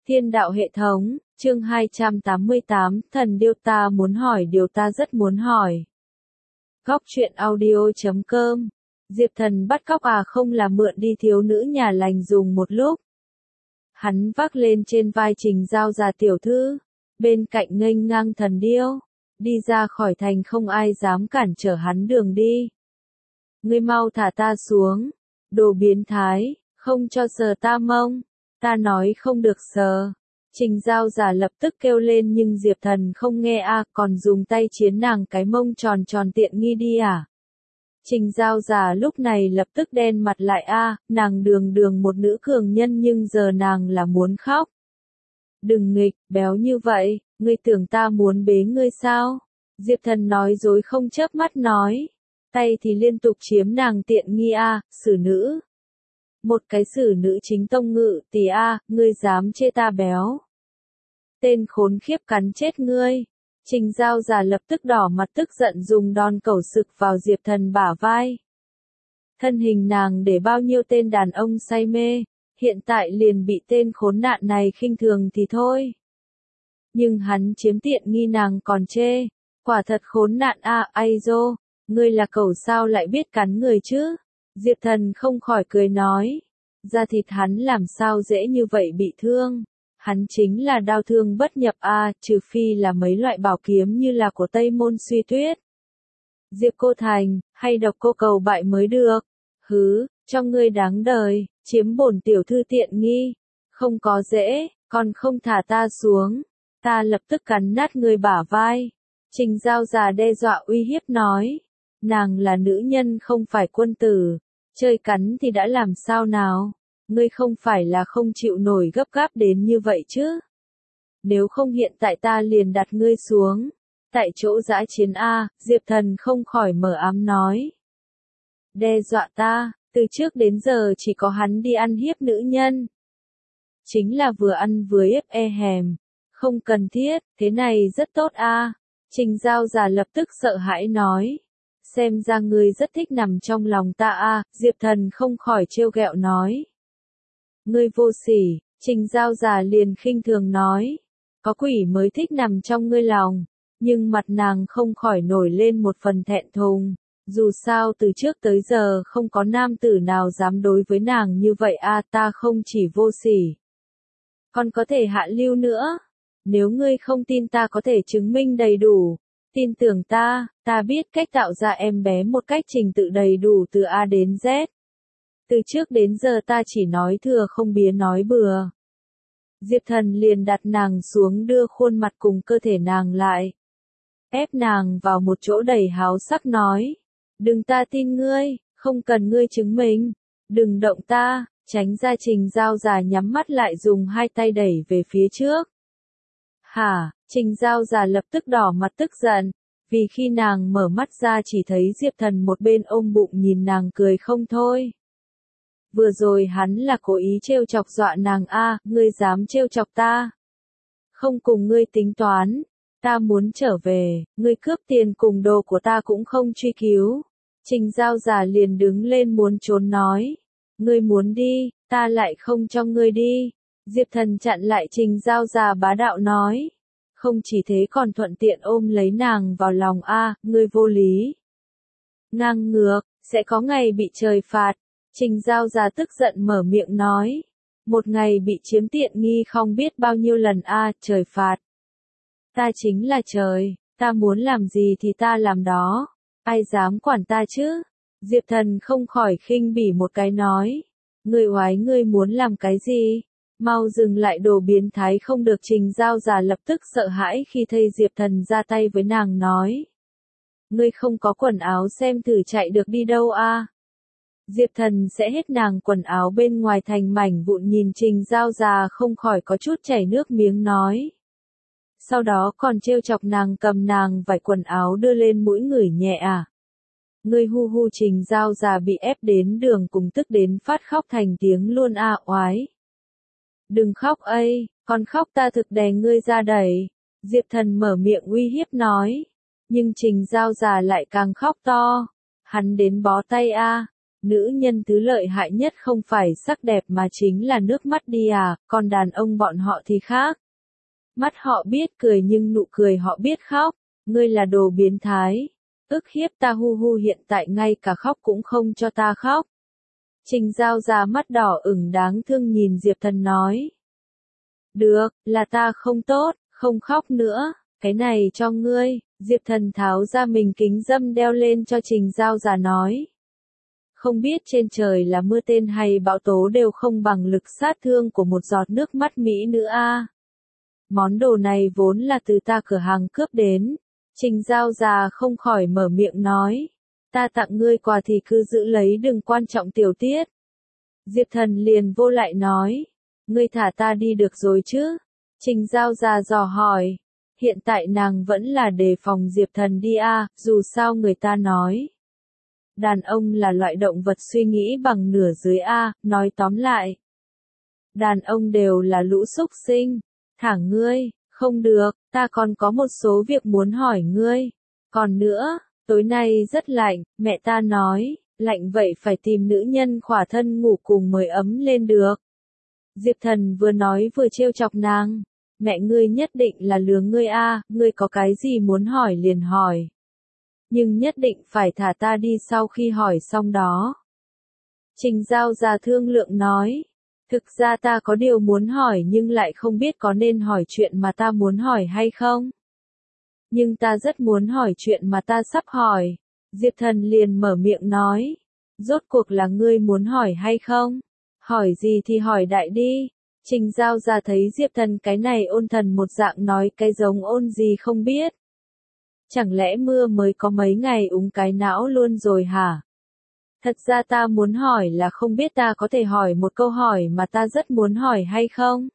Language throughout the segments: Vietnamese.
Thiên đạo hệ thống, chương 288, thần điêu ta muốn hỏi điều ta rất muốn hỏi. Góc truyện audio.com. Diệp Thần bắt cóc à, không là mượn đi thiếu nữ nhà lành dùng một lúc. Hắn vác lên trên vai Trình Giao già tiểu thư, bên cạnh nghênh ngang thần điêu, đi ra khỏi thành không ai dám cản trở hắn đường đi. Ngươi mau thả ta xuống, đồ biến thái, không cho sờ ta mông. Ta nói không được sờ. Trình Giao già lập tức kêu lên nhưng Diệp Thần không nghe a, còn dùng tay chiến nàng cái mông tròn tròn tiện nghi đi à. Trình Giao già lúc này lập tức đen mặt lại a, nàng đường đường một nữ cường nhân nhưng giờ nàng là muốn khóc. Đừng nghịch, béo như vậy, ngươi tưởng ta muốn bế ngươi sao? Diệp Thần nói dối không chớp mắt nói. Tay thì liên tục chiếm nàng tiện nghi a, xử nữ. Một cái xử nữ chính tông ngự tỷ a, ngươi dám chê ta béo. Tên khốn khiếp cắn chết ngươi. Trình Giao già lập tức đỏ mặt tức giận dùng đòn cẩu sực vào Diệp Thần bả vai. Thân hình nàng để bao nhiêu tên đàn ông say mê, hiện tại liền bị tên khốn nạn này khinh thường thì thôi. Nhưng hắn chiếm tiện nghi nàng còn chê, quả thật khốn nạn a, ai dô, ngươi là cẩu sao lại biết cắn người chứ? Diệp Thần không khỏi cười nói, da thịt hắn làm sao dễ như vậy bị thương. Hắn chính là đao thương bất nhập a, trừ phi là mấy loại bảo kiếm như là của Tây Môn Suy Tuyết. Diệp Cô Thành, hay Độc Cô Cầu bại mới được. Hứ, cho ngươi đáng đời, chiếm bổn tiểu thư tiện nghi. Không có dễ, còn không thả ta xuống. Ta lập tức cắn nát ngươi bả vai. Trình Giao già đe dọa uy hiếp nói. Nàng là nữ nhân không phải quân tử. Chơi cắn thì đã làm sao nào? Ngươi không phải là không chịu nổi gấp gáp đến như vậy chứ? Nếu không hiện tại ta liền đặt ngươi xuống. Tại chỗ dã chiến A, Diệp Thần không khỏi mở ám nói. Đe dọa ta, từ trước đến giờ chỉ có hắn đi ăn hiếp nữ nhân. Chính là vừa ăn vừa hiếp e hèm. Không cần thiết, thế này rất tốt a. Trình Giao già lập tức sợ hãi nói. Xem ra ngươi rất thích nằm trong lòng ta a, Diệp Thần không khỏi trêu ghẹo nói. Ngươi vô sỉ, Trình Giao già liền khinh thường nói. Có quỷ mới thích nằm trong ngươi lòng, nhưng mặt nàng không khỏi nổi lên một phần thẹn thùng. Dù sao từ trước tới giờ không có nam tử nào dám đối với nàng như vậy a, ta không chỉ vô sỉ, còn có thể hạ lưu nữa. Nếu ngươi không tin ta có thể chứng minh đầy đủ. Tin tưởng ta, ta biết cách tạo ra em bé một cách trình tự đầy đủ từ A đến Z. Từ trước đến giờ ta chỉ nói thừa không bía nói bừa. Diệp Thần liền đặt nàng xuống đưa khuôn mặt cùng cơ thể nàng lại. Ép nàng vào một chỗ đầy háo sắc nói. Đừng ta tin ngươi, không cần ngươi chứng minh. Đừng động ta, tránh ra. Trình Giao già nhắm mắt lại dùng hai tay đẩy về phía trước. Hả, Trình Giao già lập tức đỏ mặt tức giận, vì khi nàng mở mắt ra chỉ thấy Diệp Thần một bên ôm bụng nhìn nàng cười không thôi. Vừa rồi hắn là cố ý trêu chọc dọa nàng a, ngươi dám trêu chọc ta? Không cùng ngươi tính toán, ta muốn trở về, ngươi cướp tiền cùng đồ của ta cũng không truy cứu. Trình Giao già liền đứng lên muốn trốn nói, ngươi muốn đi, ta lại không cho ngươi đi. Diệp Thần chặn lại Trình Giao già bá đạo nói. Không chỉ thế còn thuận tiện ôm lấy nàng vào lòng a, ngươi vô lý. Ngang ngược, sẽ có ngày bị trời phạt. Trình Giao già tức giận mở miệng nói. Một ngày bị chiếm tiện nghi không biết bao nhiêu lần a, trời phạt. Ta chính là trời, ta muốn làm gì thì ta làm đó. Ai dám quản ta chứ? Diệp Thần không khỏi khinh bỉ một cái nói. Ngươi oái ngươi muốn làm cái gì? Mau dừng lại đồ biến thái không được. Trình Giao già lập tức sợ hãi khi thấy Diệp Thần ra tay với nàng nói. Ngươi không có quần áo xem thử chạy được đi đâu a? Diệp Thần sẽ hết nàng quần áo bên ngoài thành mảnh vụn nhìn Trình Giao già không khỏi có chút chảy nước miếng nói. Sau đó còn trêu chọc nàng cầm nàng vải quần áo đưa lên mũi ngửi nhẹ à. Ngươi hu hu. Trình Giao già bị ép đến đường cùng tức đến phát khóc thành tiếng luôn a, oái. Đừng khóc ấy, còn khóc ta thực đè ngươi ra đẩy. Diệp Thần mở miệng uy hiếp nói. Nhưng Trình Giao già lại càng khóc to. Hắn đến bó tay a. Nữ nhân thứ lợi hại nhất không phải sắc đẹp mà chính là nước mắt đi à, còn đàn ông bọn họ thì khác. Mắt họ biết cười nhưng nụ cười họ biết khóc, ngươi là đồ biến thái. Ức hiếp ta hu hu, hiện tại ngay cả khóc cũng không cho ta khóc. Trình Giao ra mắt đỏ ửng đáng thương nhìn Diệp Thần nói. Được, là ta không tốt, không khóc nữa, cái này cho ngươi. Diệp Thần tháo ra mình kính dâm đeo lên cho Trình Giao già nói. Không biết trên trời là mưa tên hay bão tố đều không bằng lực sát thương của một giọt nước mắt mỹ nữ a. Món đồ này vốn là từ ta cửa hàng cướp đến. Trình Giao già không khỏi mở miệng nói. Ta tặng ngươi quà thì cứ giữ lấy, đừng quan trọng tiểu tiết. Diệp Thần liền vô lại nói. Ngươi thả ta đi được rồi chứ? Trình Giao già dò hỏi. Hiện tại nàng vẫn là đề phòng Diệp Thần đi a, dù sao người ta nói. Đàn ông là loại động vật suy nghĩ bằng nửa dưới a, nói tóm lại. Đàn ông đều là lũ súc sinh. Thả ngươi, không được, ta còn có một số việc muốn hỏi ngươi. Còn nữa, tối nay rất lạnh, mẹ ta nói, lạnh vậy phải tìm nữ nhân khỏa thân ngủ cùng mới ấm lên được. Diệp Thần vừa nói vừa trêu chọc nàng. Mẹ ngươi nhất định là lừa ngươi a, ngươi có cái gì muốn hỏi liền hỏi. Nhưng nhất định phải thả ta đi sau khi hỏi xong đó. Trình Giao già thương lượng nói. Thực ra ta có điều muốn hỏi nhưng lại không biết có nên hỏi chuyện mà ta muốn hỏi hay không. Nhưng ta rất muốn hỏi chuyện mà ta sắp hỏi. Diệp Thần liền mở miệng nói. Rốt cuộc là ngươi muốn hỏi hay không? Hỏi gì thì hỏi đại đi. Trình Giao ra thấy Diệp Thần cái này ôn thần một dạng nói cái giống ôn gì không biết. Chẳng lẽ mưa mới có mấy ngày úng cái não luôn rồi hả? Thật ra ta muốn hỏi là không biết ta có thể hỏi một câu hỏi mà ta rất muốn hỏi hay không?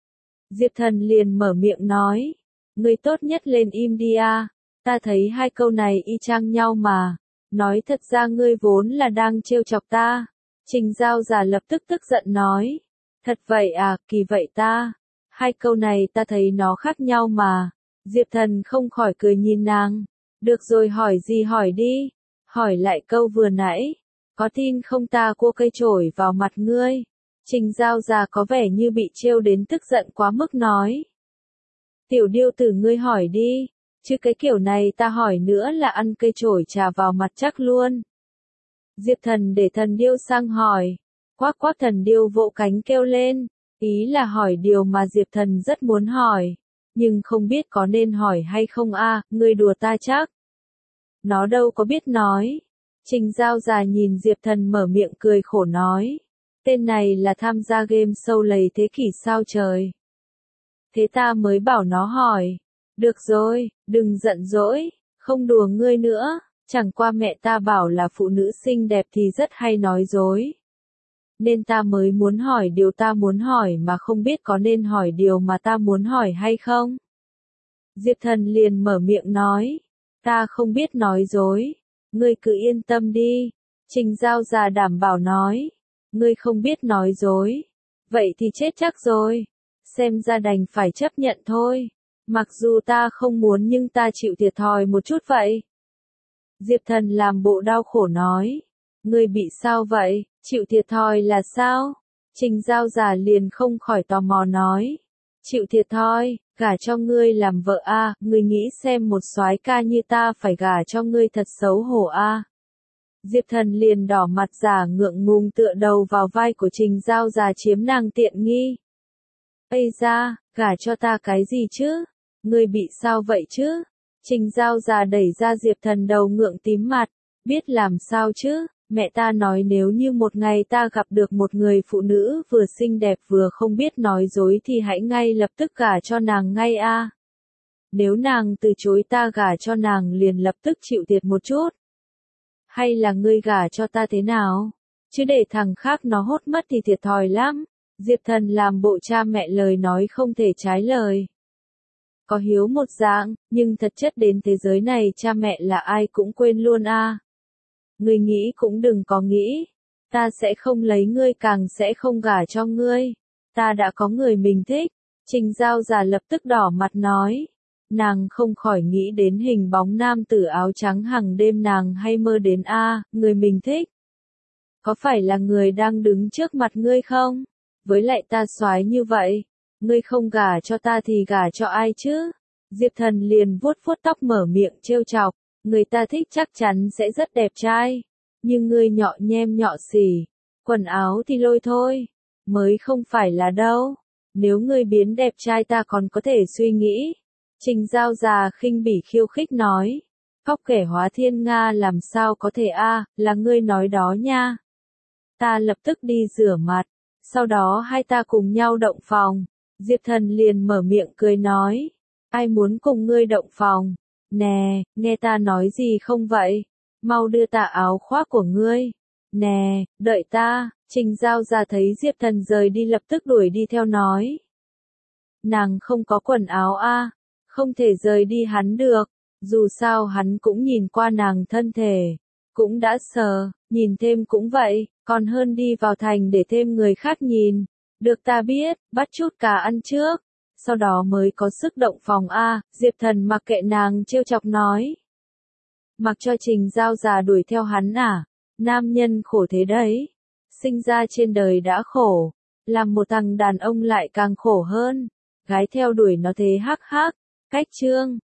Diệp Thần liền mở miệng nói. Ngươi tốt nhất lên im đi a. Ta thấy hai câu này y chang nhau mà. Nói thật ra ngươi vốn là đang trêu chọc ta. Trình Giao già lập tức tức giận nói. Thật vậy à, kỳ vậy ta. Hai câu này ta thấy nó khác nhau mà. Diệp Thần không khỏi cười nhìn nàng. Được rồi, hỏi gì hỏi đi. Hỏi lại câu vừa nãy. Có tin không ta cua cây chổi vào mặt ngươi? Trình Giao già có vẻ như bị trêu đến tức giận quá mức nói. Tiểu điêu tử ngươi hỏi đi. Chứ cái kiểu này ta hỏi nữa là ăn cây chổi chà vào mặt chắc luôn. Diệp Thần để thần điêu sang hỏi. Quác quác, thần điêu vỗ cánh kêu lên. Ý là hỏi điều mà Diệp Thần rất muốn hỏi. Nhưng không biết có nên hỏi hay không a, ngươi đùa ta chắc. Nó đâu có biết nói. Trình Giao già nhìn Diệp Thần mở miệng cười khổ nói. Tên này là tham gia game show lầy thế kỷ sao trời. Thế ta mới bảo nó hỏi. Được rồi, đừng giận dỗi, không đùa ngươi nữa. Chẳng qua mẹ ta bảo là phụ nữ xinh đẹp thì rất hay nói dối. Nên ta mới muốn hỏi điều ta muốn hỏi mà không biết có nên hỏi điều mà ta muốn hỏi hay không. Diệp Thần liền mở miệng nói. Ta không biết nói dối. Ngươi cứ yên tâm đi. Trình Giao già đảm bảo nói. Ngươi không biết nói dối. Vậy thì chết chắc rồi. Xem ra đành phải chấp nhận thôi. Mặc dù ta không muốn nhưng ta chịu thiệt thòi một chút vậy. Diệp Thần làm bộ đau khổ nói. Ngươi bị sao vậy? Chịu thiệt thòi là sao? Trình Giao già liền không khỏi tò mò nói. Chịu thiệt thòi, gả cho ngươi làm vợ a, ngươi nghĩ xem một soái ca như ta phải gả cho ngươi thật xấu hổ a. Diệp Thần liền đỏ mặt giả ngượng ngùng tựa đầu vào vai của Trình Giao già chiếm nàng tiện nghi. Ây da, gả cho ta cái gì chứ? Ngươi bị sao vậy chứ? Trình Giao già đẩy ra Diệp Thần đầu ngượng tím mặt. Biết làm sao chứ? Mẹ ta nói nếu như một ngày ta gặp được một người phụ nữ vừa xinh đẹp vừa không biết nói dối thì hãy ngay lập tức gả cho nàng ngay a. Nếu nàng từ chối ta gả cho nàng liền lập tức chịu thiệt một chút. Hay là ngươi gả cho ta thế nào? Chứ để thằng khác nó hốt mất thì thiệt thòi lắm. Diệp Thần làm bộ cha mẹ lời nói không thể trái lời. Có hiếu một dạng, nhưng thật chất đến thế giới này cha mẹ là ai cũng quên luôn a. Ngươi nghĩ cũng đừng có nghĩ. Ta sẽ không lấy ngươi, càng sẽ không gả cho ngươi. Ta đã có người mình thích. Trình Giao già lập tức đỏ mặt nói. Nàng không khỏi nghĩ đến hình bóng nam tử áo trắng hàng đêm nàng hay mơ đến a, người mình thích. Có phải là người đang đứng trước mặt ngươi không? Với lại ta soái như vậy, ngươi không gả cho ta thì gả cho ai chứ? Diệp Thần liền vuốt vuốt tóc mở miệng trêu chọc, người ta thích chắc chắn sẽ rất đẹp trai, nhưng ngươi nhọ nhem nhọ xỉ, quần áo thì lôi thôi, mới không phải là đâu. Nếu ngươi biến đẹp trai ta còn có thể suy nghĩ. Trình Giao già khinh bỉ khiêu khích nói, khóc kẻ hóa thiên Nga làm sao có thể là ngươi nói đó nha. Ta lập tức đi rửa mặt, sau đó hai ta cùng nhau động phòng. Diệp Thần liền mở miệng cười nói, ai muốn cùng ngươi động phòng? Nè, nghe ta nói gì không vậy? Mau đưa ta áo khoác của ngươi. Nè, đợi ta. Trình Giao già thấy Diệp Thần rời đi lập tức đuổi đi theo nói. Nàng không có quần áo không thể rời đi hắn được. Dù sao hắn cũng nhìn qua nàng thân thể, cũng đã sờ, nhìn thêm cũng vậy, còn hơn đi vào thành để thêm người khác nhìn. Được ta biết, bắt chút cà ăn trước, sau đó mới có sức động phòng Diệp Thần mặc kệ nàng trêu chọc nói. Mặc cho Trình Giao già đuổi theo hắn nam nhân khổ thế đấy. Sinh ra trên đời đã khổ, làm một thằng đàn ông lại càng khổ hơn. Gái theo đuổi nó thế hắc hắc. Cách chương